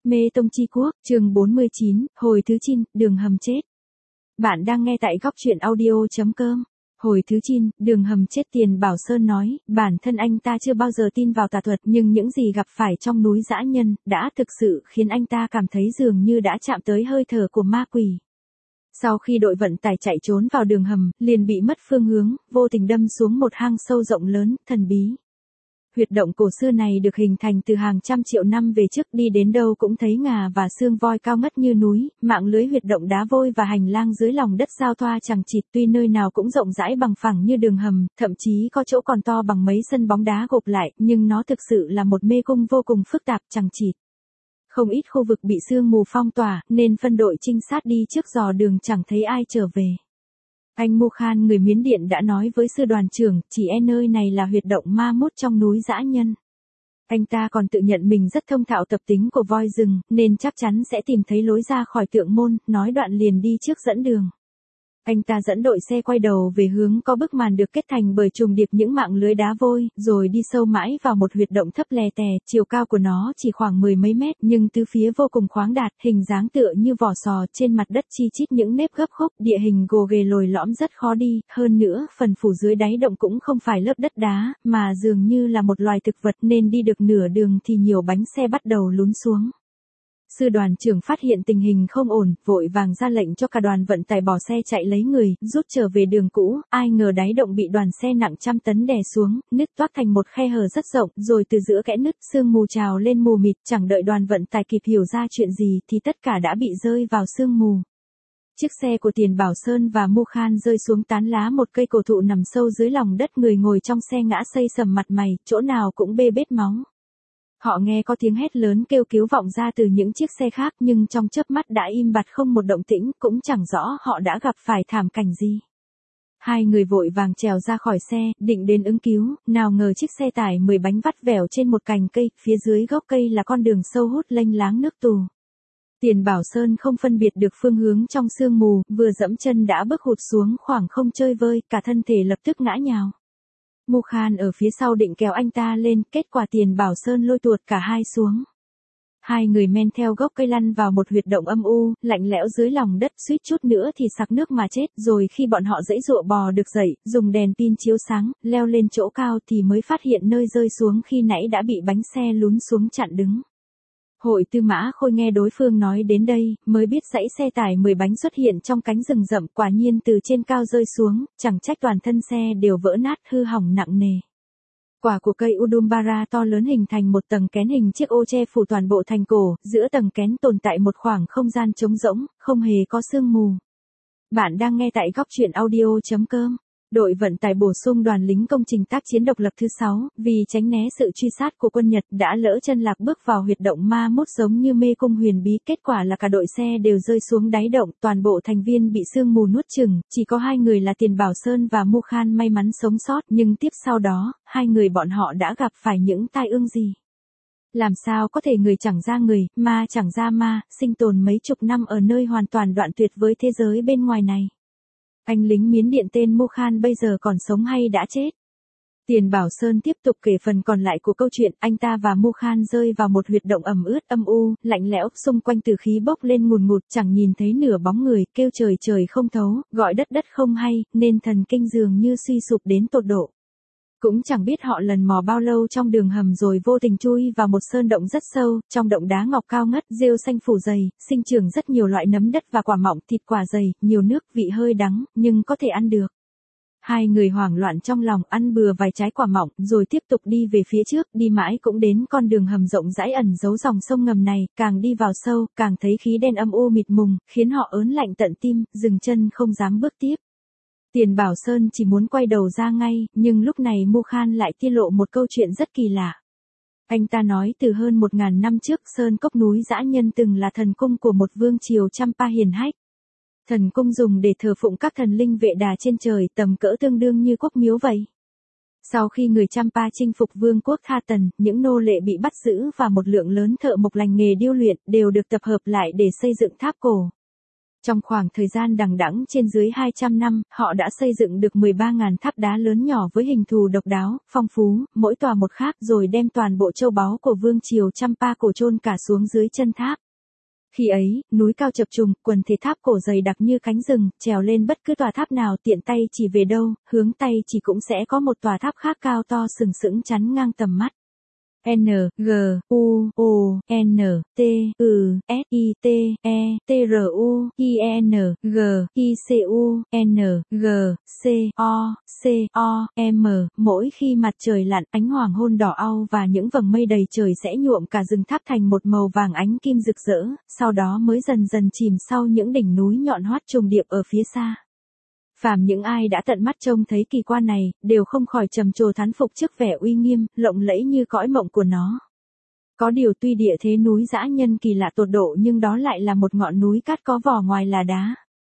Mê Tông Chi Quốc, chương 49, hồi thứ 9, đường hầm chết. Bạn đang nghe tại góc truyện audio.com. Hồi thứ 9, đường hầm chết. Tiền Bảo Sơn nói, bản thân anh ta chưa bao giờ tin vào tà thuật, nhưng những gì gặp phải trong núi dã nhân, đã thực sự khiến anh ta cảm thấy dường như đã chạm tới hơi thở của ma quỷ. Sau khi đội vận tải chạy trốn vào đường hầm, liền bị mất phương hướng, vô tình đâm xuống một hang sâu rộng lớn, thần bí. Huyệt động cổ xưa này được hình thành từ hàng trăm triệu năm về trước, đi đến đâu cũng thấy ngà và xương voi cao ngất như núi, mạng lưới huyệt động đá vôi và hành lang dưới lòng đất giao thoa chằng chịt, tuy nơi nào cũng rộng rãi bằng phẳng như đường hầm, thậm chí có chỗ còn to bằng mấy sân bóng đá gộp lại, nhưng nó thực sự là một mê cung vô cùng phức tạp chằng chịt. Không ít khu vực bị sương mù phong tỏa, nên phân đội trinh sát đi trước dò đường chẳng thấy ai trở về. Anh Mu Khan người Miến Điện đã nói với sư đoàn trưởng, chỉ nơi này là huyệt động ma mút trong núi dã nhân. Anh ta còn tự nhận mình rất thông thạo tập tính của voi rừng, nên chắc chắn sẽ tìm thấy lối ra khỏi tượng môn, nói đoạn liền đi trước dẫn đường. Anh ta dẫn đội xe quay đầu về hướng có bức màn được kết thành bởi trùng điệp những mạng lưới đá vôi, rồi đi sâu mãi vào một huyệt động thấp lè tè, chiều cao của nó chỉ khoảng 10 mấy mét, nhưng tứ phía vô cùng khoáng đạt, hình dáng tựa như vỏ sò, trên mặt đất chi chít những nếp gấp khúc, địa hình gồ ghề lồi lõm rất khó đi, hơn nữa, phần phủ dưới đáy động cũng không phải lớp đất đá, mà dường như là một loài thực vật, nên đi được nửa đường thì nhiều bánh xe bắt đầu lún xuống. Sư đoàn trưởng phát hiện tình hình không ổn, vội vàng ra lệnh cho cả đoàn vận tải bỏ xe chạy lấy người, rút trở về đường cũ, ai ngờ đáy động bị đoàn xe nặng trăm tấn đè xuống, nứt toác thành một khe hở rất rộng, rồi từ giữa kẽ nứt, sương mù trào lên mù mịt, chẳng đợi đoàn vận tải kịp hiểu ra chuyện gì thì tất cả đã bị rơi vào sương mù. Chiếc xe của Tiền Bảo Sơn và Mu Khan rơi xuống tán lá một cây cổ thụ nằm sâu dưới lòng đất, người ngồi trong xe ngã xây sầm mặt mày, chỗ nào cũng bê bết máu. Họ nghe có tiếng hét lớn kêu cứu vọng ra từ những chiếc xe khác, nhưng trong chớp mắt đã im bặt không một động tĩnh, cũng chẳng rõ họ đã gặp phải thảm cảnh gì. Hai người vội vàng trèo ra khỏi xe, định đến ứng cứu, nào ngờ chiếc xe tải 10 bánh vắt vẻo trên một cành cây, phía dưới gốc cây là con đường sâu hút lênh láng nước tù. Tiền Bảo Sơn không phân biệt được phương hướng trong sương mù, vừa dẫm chân đã bước hụt xuống khoảng không chơi vơi, cả thân thể lập tức ngã nhào. Mu Khan ở phía sau định kéo anh ta lên, kết quả Tiền Bảo Sơn lôi tuột cả hai xuống. Hai người men theo gốc cây lăn vào một huyệt động âm u, lạnh lẽo dưới lòng đất, suýt chút nữa thì sặc nước mà chết, rồi khi bọn họ giãy giụa bò được dậy, dùng đèn pin chiếu sáng, leo lên chỗ cao thì mới phát hiện nơi rơi xuống khi nãy đã bị bánh xe lún xuống chặn đứng. Hội Tư Mã Khôi nghe đối phương nói đến đây, mới biết dãy xe tải 10 bánh xuất hiện trong cánh rừng rậm, quả nhiên từ trên cao rơi xuống, chẳng trách toàn thân xe đều vỡ nát hư hỏng nặng nề. Quả của cây Udumbara to lớn hình thành một tầng kén hình chiếc ô che phủ toàn bộ thành cổ, giữa tầng kén tồn tại một khoảng không gian trống rỗng, không hề có sương mù. Bạn đang nghe tại góc truyện audio.com. Đội vận tải bổ sung đoàn lính công trình tác chiến độc lập thứ 6, vì tránh né sự truy sát của quân Nhật đã lỡ chân lạc bước vào huyệt động ma mút giống như mê cung huyền bí, kết quả là cả đội xe đều rơi xuống đáy động, toàn bộ thành viên bị sương mù nuốt chửng, chỉ có hai người là Tiền Bảo Sơn và Mu Khan may mắn sống sót, nhưng tiếp sau đó, hai người bọn họ đã gặp phải những tai ương gì? Làm sao có thể người chẳng ra người, ma chẳng ra ma, sinh tồn mấy chục năm ở nơi hoàn toàn đoạn tuyệt với thế giới bên ngoài này? Anh lính Miến Điện tên Mu Khan bây giờ còn sống hay đã chết? Tiền Bảo Sơn tiếp tục kể phần còn lại của câu chuyện, anh ta và Mu Khan rơi vào một huyệt động ẩm ướt âm u, lạnh lẽo, xung quanh từ khí bốc lên ngùn ngụt, chẳng nhìn thấy nửa bóng người, kêu trời trời không thấu, gọi đất đất không hay, nên thần kinh dường như suy sụp đến tột độ. Cũng chẳng biết họ lần mò bao lâu trong đường hầm rồi vô tình chui vào một sơn động rất sâu, trong động đá ngọc cao ngất, rêu xanh phủ dày, sinh trưởng rất nhiều loại nấm đất và quả mọng, thịt quả dày, nhiều nước, vị hơi đắng, nhưng có thể ăn được. Hai người hoảng loạn trong lòng, ăn bừa vài trái quả mọng, rồi tiếp tục đi về phía trước, đi mãi cũng đến con đường hầm rộng rãi ẩn giấu dòng sông ngầm này, càng đi vào sâu, càng thấy khí đen âm u mịt mùng, khiến họ ớn lạnh tận tim, dừng chân không dám bước tiếp. Tiền Bảo Sơn chỉ muốn quay đầu ra ngay, nhưng lúc này Mu Khan lại tiết lộ một câu chuyện rất kỳ lạ. Anh ta nói từ hơn 1000 năm trước, Sơn Cốc núi dã nhân từng là thần cung của một vương triều Champa hiền hách. Thần cung dùng để thờ phụng các thần linh vệ đà trên trời, tầm cỡ tương đương như quốc miếu vậy. Sau khi người Champa chinh phục vương quốc Tha Tần, những nô lệ bị bắt giữ và một lượng lớn thợ mộc lành nghề điêu luyện đều được tập hợp lại để xây dựng tháp cổ. Trong khoảng thời gian đằng đẵng trên dưới 200 năm, họ đã xây dựng được 13.000 tháp đá lớn nhỏ với hình thù độc đáo, phong phú, mỗi tòa một khác, rồi đem toàn bộ châu báu của vương triều Champa cổ chôn cả xuống dưới chân tháp. Khi ấy, núi cao chập trùng, quần thể tháp cổ dày đặc như cánh rừng, trèo lên bất cứ tòa tháp nào tiện tay chỉ về đâu, hướng tay chỉ cũng sẽ có một tòa tháp khác cao to sừng sững chắn ngang tầm mắt. N, G, U, O, N, T, S, I, T, E, T, R, U, I, N, G, I, C, U, N, G, C, O, C, O, M. Mỗi khi mặt trời lặn, ánh hoàng hôn đỏ au và những vầng mây đầy trời sẽ nhuộm cả rừng tháp thành một màu vàng ánh kim rực rỡ, sau đó mới dần dần chìm sau những đỉnh núi nhọn hoắt trùng điệp ở phía xa. Phàm những ai đã tận mắt trông thấy kỳ quan này, đều không khỏi trầm trồ thán phục trước vẻ uy nghiêm, lộng lẫy như cõi mộng của nó. Có điều tuy địa thế núi dã nhân kỳ lạ tột độ nhưng đó lại là một ngọn núi cát có vỏ ngoài là đá.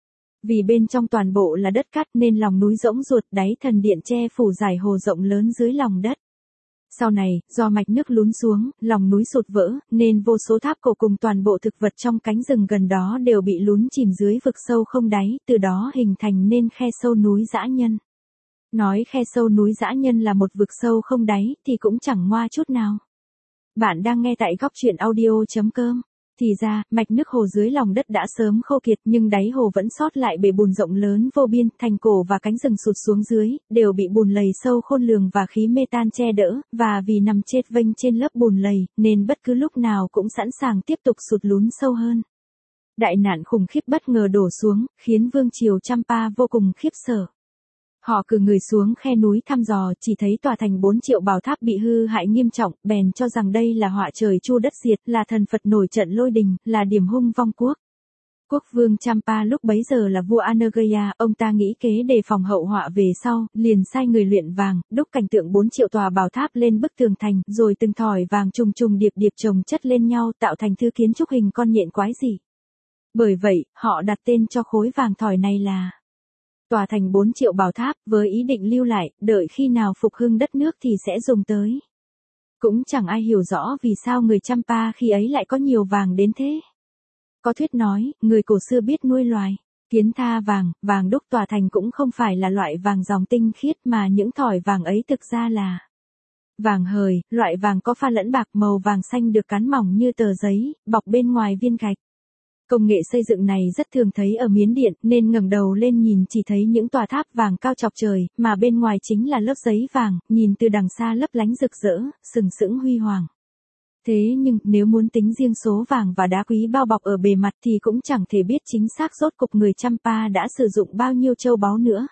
Vì bên trong toàn bộ là đất cát nên lòng núi rỗng ruột, đáy thần điện che phủ dải hồ rộng lớn dưới lòng đất. Sau này, do mạch nước lún xuống, lòng núi sụt vỡ, nên vô số tháp cổ cùng toàn bộ thực vật trong cánh rừng gần đó đều bị lún chìm dưới vực sâu không đáy, từ đó hình thành nên khe sâu núi dã nhân. Nói khe sâu núi dã nhân là một vực sâu không đáy thì cũng chẳng ngoa chút nào. Bạn đang nghe tại góc truyện audio.com. Thì ra, mạch nước hồ dưới lòng đất đã sớm khô kiệt nhưng đáy hồ vẫn sót lại bể bùn rộng lớn vô biên, thành cổ và cánh rừng sụt xuống dưới, đều bị bùn lầy sâu khôn lường và khí metan che đỡ, và vì nằm chết vênh trên lớp bùn lầy, nên bất cứ lúc nào cũng sẵn sàng tiếp tục sụt lún sâu hơn. Đại nạn khủng khiếp bất ngờ đổ xuống, khiến vương triều Champa vô cùng khiếp sợ. Họ cử người xuống khe núi thăm dò, chỉ thấy tòa thành 4 triệu bảo tháp bị hư hại nghiêm trọng, bèn cho rằng đây là họa trời chu đất diệt, là thần Phật nổi trận lôi đình, là điểm hung vong quốc. Quốc vương Champa lúc bấy giờ là vua Anagaya, ông ta nghĩ kế đề phòng hậu họa về sau, liền sai người luyện vàng, đúc cảnh tượng 4 triệu tòa bảo tháp lên bức tường thành, rồi từng thỏi vàng trùng trùng điệp điệp chồng chất lên nhau tạo thành thư kiến trúc hình con nhện quái dị. Bởi vậy, họ đặt tên cho khối vàng thỏi này là tòa thành 4 triệu bảo tháp, với ý định lưu lại, đợi khi nào phục hưng đất nước thì sẽ dùng tới. Cũng chẳng ai hiểu rõ vì sao người Champa khi ấy lại có nhiều vàng đến thế. Có thuyết nói, người cổ xưa biết nuôi loài, kiến tha vàng, vàng đúc tòa thành cũng không phải là loại vàng dòng tinh khiết mà những thỏi vàng ấy thực ra là vàng hời, loại vàng có pha lẫn bạc màu vàng xanh được cán mỏng như tờ giấy, bọc bên ngoài viên gạch. Công nghệ xây dựng này rất thường thấy ở Miến Điện, nên ngẩng đầu lên nhìn chỉ thấy những tòa tháp vàng cao chọc trời, mà bên ngoài chính là lớp giấy vàng, nhìn từ đằng xa lấp lánh rực rỡ, sừng sững huy hoàng. Thế nhưng, nếu muốn tính riêng số vàng và đá quý bao bọc ở bề mặt thì cũng chẳng thể biết chính xác rốt cục người Champa đã sử dụng bao nhiêu châu báu nữa.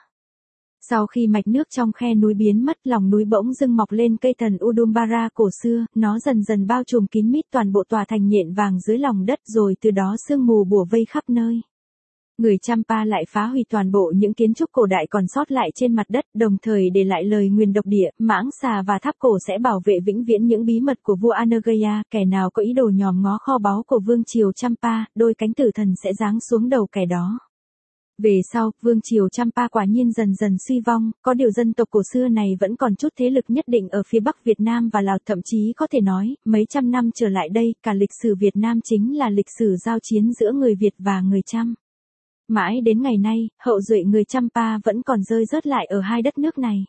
Sau khi mạch nước trong khe núi biến mất, lòng núi bỗng dưng mọc lên cây thần Udumbara cổ xưa, nó dần dần bao trùm kín mít toàn bộ tòa thành nhện vàng dưới lòng đất, rồi từ đó sương mù bủa vây khắp nơi. Người Champa lại phá hủy toàn bộ những kiến trúc cổ đại còn sót lại trên mặt đất, đồng thời để lại lời nguyền độc địa, mãng xà và tháp cổ sẽ bảo vệ vĩnh viễn những bí mật của vua Anagaya, kẻ nào có ý đồ nhòm ngó kho báu của vương triều Champa, đôi cánh tử thần sẽ giáng xuống đầu kẻ đó. Về sau, vương triều Champa quả nhiên dần dần suy vong, có điều dân tộc cổ xưa này vẫn còn chút thế lực nhất định ở phía Bắc Việt Nam và Lào, thậm chí có thể nói, mấy trăm năm trở lại đây, cả lịch sử Việt Nam chính là lịch sử giao chiến giữa người Việt và người Cham. Mãi đến ngày nay, hậu duệ người Champa vẫn còn rơi rớt lại ở hai đất nước này.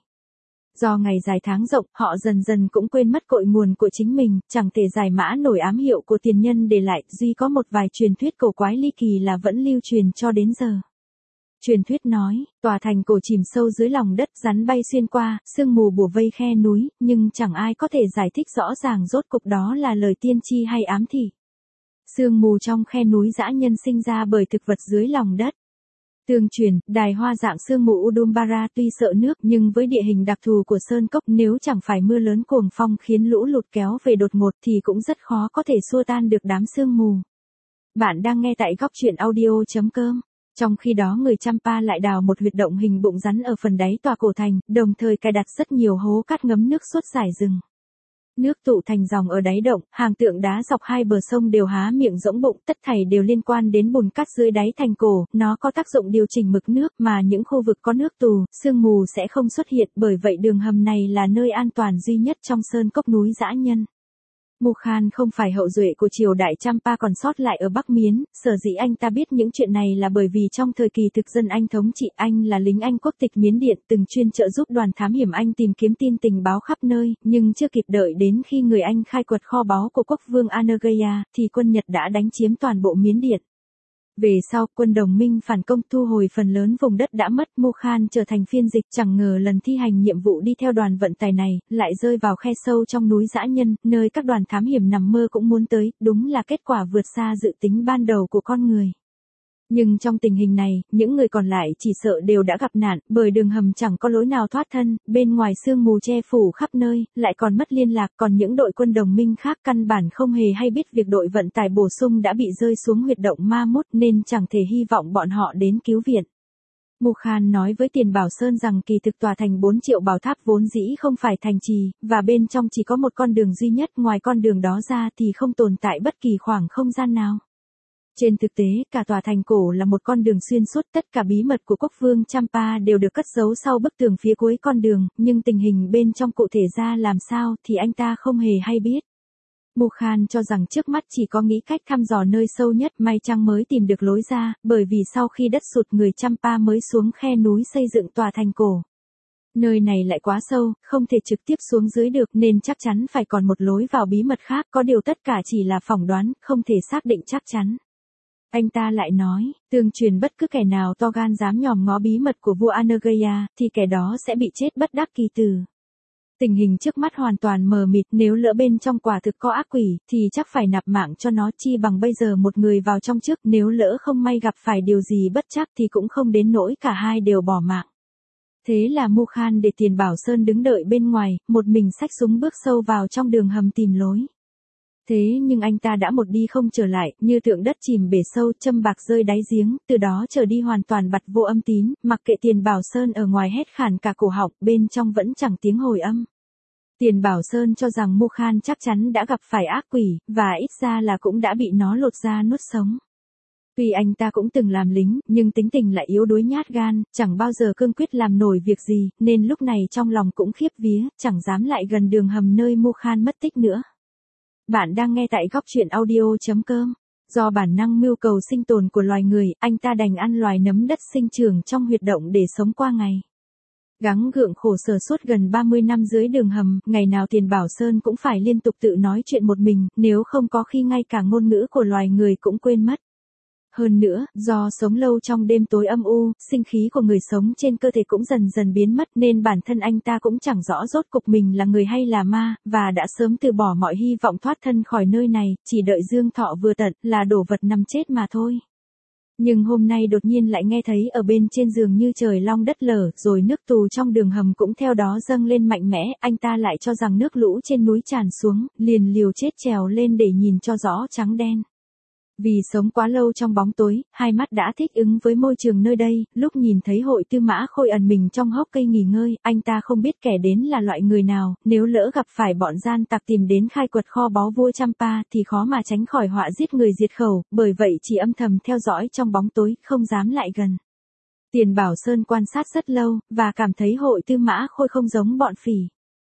Do ngày dài tháng rộng, họ dần dần cũng quên mất cội nguồn của chính mình, chẳng thể giải mã nổi ám hiệu của tiền nhân để lại, duy có một vài truyền thuyết cổ quái ly kỳ là vẫn lưu truyền cho đến giờ. Truyền thuyết nói, tòa thành cổ chìm sâu dưới lòng đất, rắn bay xuyên qua, sương mù bủa vây khe núi, nhưng chẳng ai có thể giải thích rõ ràng rốt cục đó là lời tiên tri hay ám thị. Sương mù trong khe núi dã nhân sinh ra bởi thực vật dưới lòng đất. Tương truyền, đài hoa dạng sương mù Udumbara tuy sợ nước nhưng với địa hình đặc thù của sơn cốc, nếu chẳng phải mưa lớn cuồng phong khiến lũ lụt kéo về đột ngột thì cũng rất khó có thể xua tan được đám sương mù. Bạn đang nghe tại góc truyện audio.com. Trong khi đó người Champa lại đào một huyệt động hình bụng rắn ở phần đáy tòa cổ thành, đồng thời cài đặt rất nhiều hố cát ngấm nước suốt dải rừng. Nước tụ thành dòng ở đáy động, hàng tượng đá dọc hai bờ sông đều há miệng rỗng bụng, tất thảy đều liên quan đến bùn cát dưới đáy thành cổ, nó có tác dụng điều chỉnh mực nước, mà những khu vực có nước tù, sương mù sẽ không xuất hiện, bởi vậy đường hầm này là nơi an toàn duy nhất trong sơn cốc núi dã nhân. Mukhan không phải hậu duệ của triều đại Champa còn sót lại ở Bắc Miến, sở dĩ anh ta biết những chuyện này là bởi vì trong thời kỳ thực dân Anh thống trị anh là lính Anh quốc tịch Miến Điện từng chuyên trợ giúp đoàn thám hiểm Anh tìm kiếm tin tình báo khắp nơi, nhưng chưa kịp đợi đến khi người Anh khai quật kho báu của quốc vương Anagaya, thì quân Nhật đã đánh chiếm toàn bộ Miến Điện. Về sau, quân đồng minh phản công thu hồi phần lớn vùng đất đã mất, Mukhan trở thành phiên dịch, chẳng ngờ lần thi hành nhiệm vụ đi theo đoàn vận tải này, lại rơi vào khe sâu trong núi dã nhân, nơi các đoàn thám hiểm nằm mơ cũng muốn tới, đúng là kết quả vượt xa dự tính ban đầu của con người. Nhưng trong tình hình này, những người còn lại chỉ sợ đều đã gặp nạn, bởi đường hầm chẳng có lối nào thoát thân, bên ngoài sương mù che phủ khắp nơi, lại còn mất liên lạc, còn những đội quân đồng minh khác căn bản không hề hay biết việc đội vận tải bổ sung đã bị rơi xuống huyệt động ma mút nên chẳng thể hy vọng bọn họ đến cứu viện. Mukhan nói với Tiền Bảo Sơn rằng kỳ thực tòa thành 4 triệu bảo tháp vốn dĩ không phải thành trì, và bên trong chỉ có một con đường duy nhất, ngoài con đường đó ra thì không tồn tại bất kỳ khoảng không gian nào. Trên thực tế, cả tòa thành cổ là một con đường xuyên suốt, tất cả bí mật của quốc vương Champa đều được cất giấu sau bức tường phía cuối con đường, nhưng tình hình bên trong cụ thể ra làm sao thì anh ta không hề hay biết. Mukhan cho rằng trước mắt chỉ có nghĩ cách thăm dò nơi sâu nhất, may chăng mới tìm được lối ra, bởi vì sau khi đất sụt người Champa mới xuống khe núi xây dựng tòa thành cổ. Nơi này lại quá sâu, không thể trực tiếp xuống dưới được nên chắc chắn phải còn một lối vào bí mật khác, có điều tất cả chỉ là phỏng đoán, không thể xác định chắc chắn. Anh ta lại nói, tương truyền bất cứ kẻ nào to gan dám nhòm ngó bí mật của vua Anagaya, thì kẻ đó sẽ bị chết bất đắc kỳ tử. Tình hình trước mắt hoàn toàn mờ mịt, nếu lỡ bên trong quả thực có ác quỷ, thì chắc phải nạp mạng cho nó, chi bằng bây giờ một người vào trong trước, nếu lỡ không may gặp phải điều gì bất trắc thì cũng không đến nỗi cả hai đều bỏ mạng. Thế là Mukhan để Tiền Bảo Sơn đứng đợi bên ngoài, một mình xách súng bước sâu vào trong đường hầm tìm lối. Thế nhưng anh ta đã một đi không trở lại, như tượng đất chìm bể sâu, châm bạc rơi đáy giếng, từ đó trở đi hoàn toàn bặt vô âm tín, mặc kệ Tiền Bảo Sơn ở ngoài hét khàn cả cổ họng, bên trong vẫn chẳng tiếng hồi âm. Tiền Bảo Sơn cho rằng Mukhan chắc chắn đã gặp phải ác quỷ, và ít ra là cũng đã bị nó lột da nuốt sống. Tuy anh ta cũng từng làm lính, nhưng tính tình lại yếu đuối nhát gan, chẳng bao giờ cương quyết làm nổi việc gì, nên lúc này trong lòng cũng khiếp vía, chẳng dám lại gần đường hầm nơi Mukhan mất tích nữa. Bạn đang nghe tại góc truyện audio.com. Do bản năng mưu cầu sinh tồn của loài người, anh ta đành ăn loài nấm đất sinh trưởng trong huyệt động để sống qua ngày. Gắng gượng khổ sở suốt gần 30 năm dưới đường hầm, ngày nào Tiền Bảo Sơn cũng phải liên tục tự nói chuyện một mình, nếu không có khi ngay cả ngôn ngữ của loài người cũng quên mất. Hơn nữa, do sống lâu trong đêm tối âm u, sinh khí của người sống trên cơ thể cũng dần dần biến mất nên bản thân anh ta cũng chẳng rõ rốt cục mình là người hay là ma, và đã sớm từ bỏ mọi hy vọng thoát thân khỏi nơi này, chỉ đợi dương thọ vừa tận là đổ vật nằm chết mà thôi. Nhưng hôm nay đột nhiên lại nghe thấy ở bên trên giường như trời long đất lở, rồi nước tù trong đường hầm cũng theo đó dâng lên mạnh mẽ, anh ta lại cho rằng nước lũ trên núi tràn xuống, liền liều chết trèo lên để nhìn cho rõ trắng đen. Vì sống quá lâu trong bóng tối, hai mắt đã thích ứng với môi trường nơi đây, lúc nhìn thấy Hội Tư Mã Khôi ẩn mình trong hốc cây nghỉ ngơi, anh ta không biết kẻ đến là loại người nào, nếu lỡ gặp phải bọn gian tặc tìm đến khai quật kho báu vua Champa thì khó mà tránh khỏi họa giết người diệt khẩu, bởi vậy chỉ âm thầm theo dõi trong bóng tối, không dám lại gần. Tiền Bảo Sơn quan sát rất lâu, và cảm thấy Hội Tư Mã Khôi không giống bọn phỉ.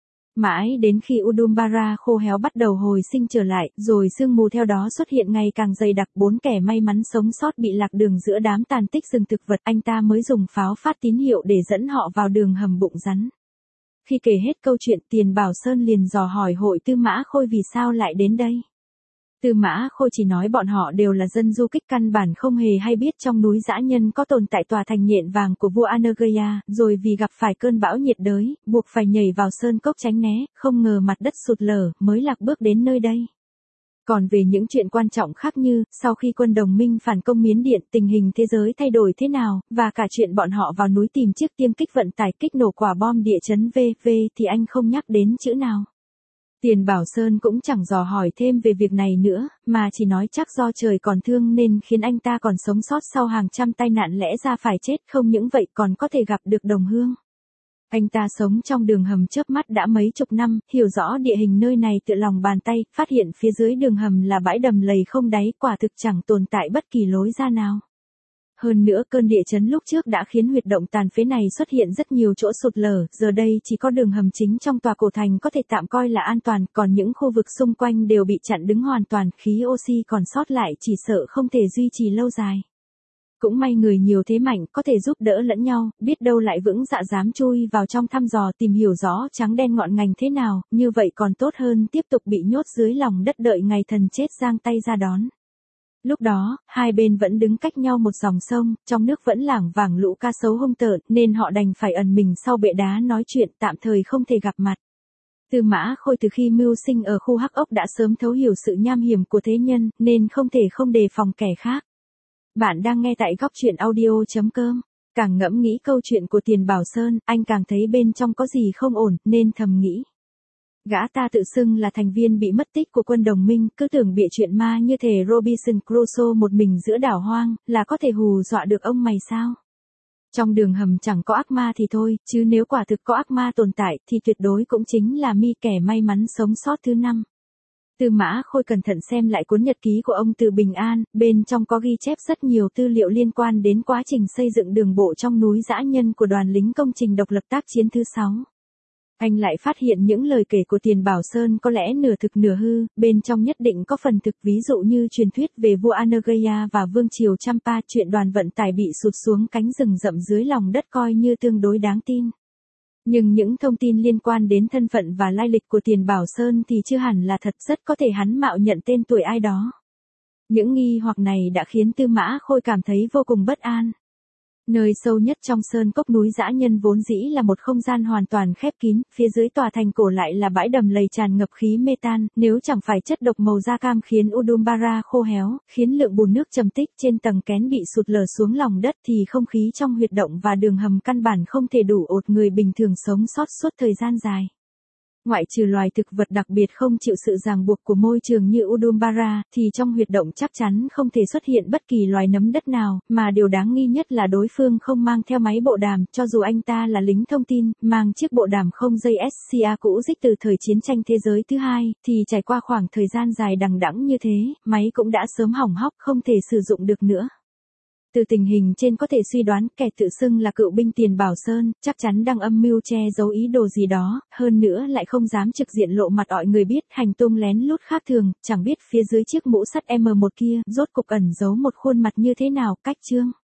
Mãi đến khi Udumbarra khô héo bắt đầu hồi sinh trở lại, rồi sương mù theo đó xuất hiện ngày càng dày đặc, 4 kẻ may mắn sống sót bị lạc đường giữa đám tàn tích rừng thực vật, anh ta mới dùng pháo phát tín hiệu để dẫn họ vào đường hầm bụng rắn. Khi kể hết câu chuyện, Tiền Bảo Sơn liền dò hỏi Hội Tư Mã Khôi vì sao lại đến đây. Tư Mã Khôi chỉ nói bọn họ đều là dân du kích căn bản không hề hay biết trong núi dã nhân có tồn tại tòa thành nhện vàng của vua Anagaya, rồi vì gặp phải cơn bão nhiệt đới, buộc phải nhảy vào sơn cốc tránh né, không ngờ mặt đất sụt lở, mới lạc bước đến nơi đây. Còn về những chuyện quan trọng khác như, sau khi quân đồng minh phản công Miến Điện, tình hình thế giới thay đổi thế nào, và cả chuyện bọn họ vào núi tìm chiếc tiêm kích vận tải kích nổ quả bom địa chấn VV thì anh không nhắc đến chữ nào. Tiền Bảo Sơn cũng chẳng dò hỏi thêm về việc này nữa, mà chỉ nói chắc do trời còn thương nên khiến anh ta còn sống sót sau hàng trăm tai nạn lẽ ra phải chết, không những vậy còn có thể gặp được đồng hương. Anh ta sống trong đường hầm chớp mắt đã mấy chục năm, hiểu rõ địa hình nơi này tựa lòng bàn tay, phát hiện phía dưới đường hầm là bãi đầm lầy không đáy, quả thực chẳng tồn tại bất kỳ lối ra nào. Hơn nữa cơn địa chấn lúc trước đã khiến huyệt động tàn phế này xuất hiện rất nhiều chỗ sụt lở, giờ đây chỉ có đường hầm chính trong tòa cổ thành có thể tạm coi là an toàn, còn những khu vực xung quanh đều bị chặn đứng hoàn toàn, khí oxy còn sót lại chỉ sợ không thể duy trì lâu dài. Cũng may người nhiều thế mạnh có thể giúp đỡ lẫn nhau, biết đâu lại vững dạ dám chui vào trong thăm dò tìm hiểu rõ trắng đen ngọn ngành thế nào, như vậy còn tốt hơn tiếp tục bị nhốt dưới lòng đất đợi ngày thần chết giang tay ra đón. Lúc đó, hai bên vẫn đứng cách nhau một dòng sông, trong nước vẫn lảng vảng lũ cá sấu hung tợn, nên họ đành phải ẩn mình sau bệ đá nói chuyện, tạm thời không thể gặp mặt. Tư Mã Khôi từ khi mưu sinh ở khu Hắc Ốc đã sớm thấu hiểu sự nham hiểm của thế nhân, nên không thể không đề phòng kẻ khác. Bạn đang nghe tại góc truyện audio.com. Càng ngẫm nghĩ câu chuyện của Tiền Bảo Sơn, anh càng thấy bên trong có gì không ổn, nên thầm nghĩ. Gã ta tự xưng là thành viên bị mất tích của quân đồng minh, cứ tưởng bịa chuyện ma như thể Robinson Crusoe một mình giữa đảo hoang, là có thể hù dọa được ông mày sao? Trong đường hầm chẳng có ác ma thì thôi, chứ nếu quả thực có ác ma tồn tại, thì tuyệt đối cũng chính là mi kẻ may mắn sống sót thứ 5. Tư Mã Khôi cẩn thận xem lại cuốn nhật ký của ông từ Bình An, bên trong có ghi chép rất nhiều tư liệu liên quan đến quá trình xây dựng đường bộ trong núi dã nhân của đoàn lính công trình độc lập tác chiến thứ 6. Anh lại phát hiện những lời kể của Tiền Bảo Sơn có lẽ nửa thực nửa hư, bên trong nhất định có phần thực, ví dụ như truyền thuyết về vua Anagaya và vương triều Champa, chuyện đoàn vận tải bị sụt xuống cánh rừng rậm dưới lòng đất coi như tương đối đáng tin. Nhưng những thông tin liên quan đến thân phận và lai lịch của Tiền Bảo Sơn thì chưa hẳn là thật, rất có thể hắn mạo nhận tên tuổi ai đó. Những nghi hoặc này đã khiến Tư Mã Khôi cảm thấy vô cùng bất an. Nơi sâu nhất trong sơn cốc núi dã nhân vốn dĩ là một không gian hoàn toàn khép kín, phía dưới tòa thành cổ lại là bãi đầm lầy tràn ngập khí metan, nếu chẳng phải chất độc màu da cam khiến Udambara khô héo, khiến lượng bùn nước trầm tích trên tầng kén bị sụt lở xuống lòng đất thì không khí trong huyệt động và đường hầm căn bản không thể đủ ột người bình thường sống sót suốt thời gian dài. Ngoại trừ loài thực vật đặc biệt không chịu sự ràng buộc của môi trường như Udambara, thì trong huyệt động chắc chắn không thể xuất hiện bất kỳ loài nấm đất nào, mà điều đáng nghi nhất là đối phương không mang theo máy bộ đàm, cho dù anh ta là lính thông tin, mang chiếc bộ đàm không dây SCA cũ dích từ thời chiến tranh thế giới thứ 2, thì trải qua khoảng thời gian dài đằng đẵng như thế, máy cũng đã sớm hỏng hóc không thể sử dụng được nữa. Từ tình hình trên có thể suy đoán kẻ tự xưng là cựu binh Tiền Bảo Sơn, chắc chắn đang âm mưu che giấu ý đồ gì đó, hơn nữa lại không dám trực diện lộ mặt mọi người biết, hành tung lén lút khác thường, chẳng biết phía dưới chiếc mũ sắt M1 kia, rốt cục ẩn giấu một khuôn mặt như thế nào, cách chương.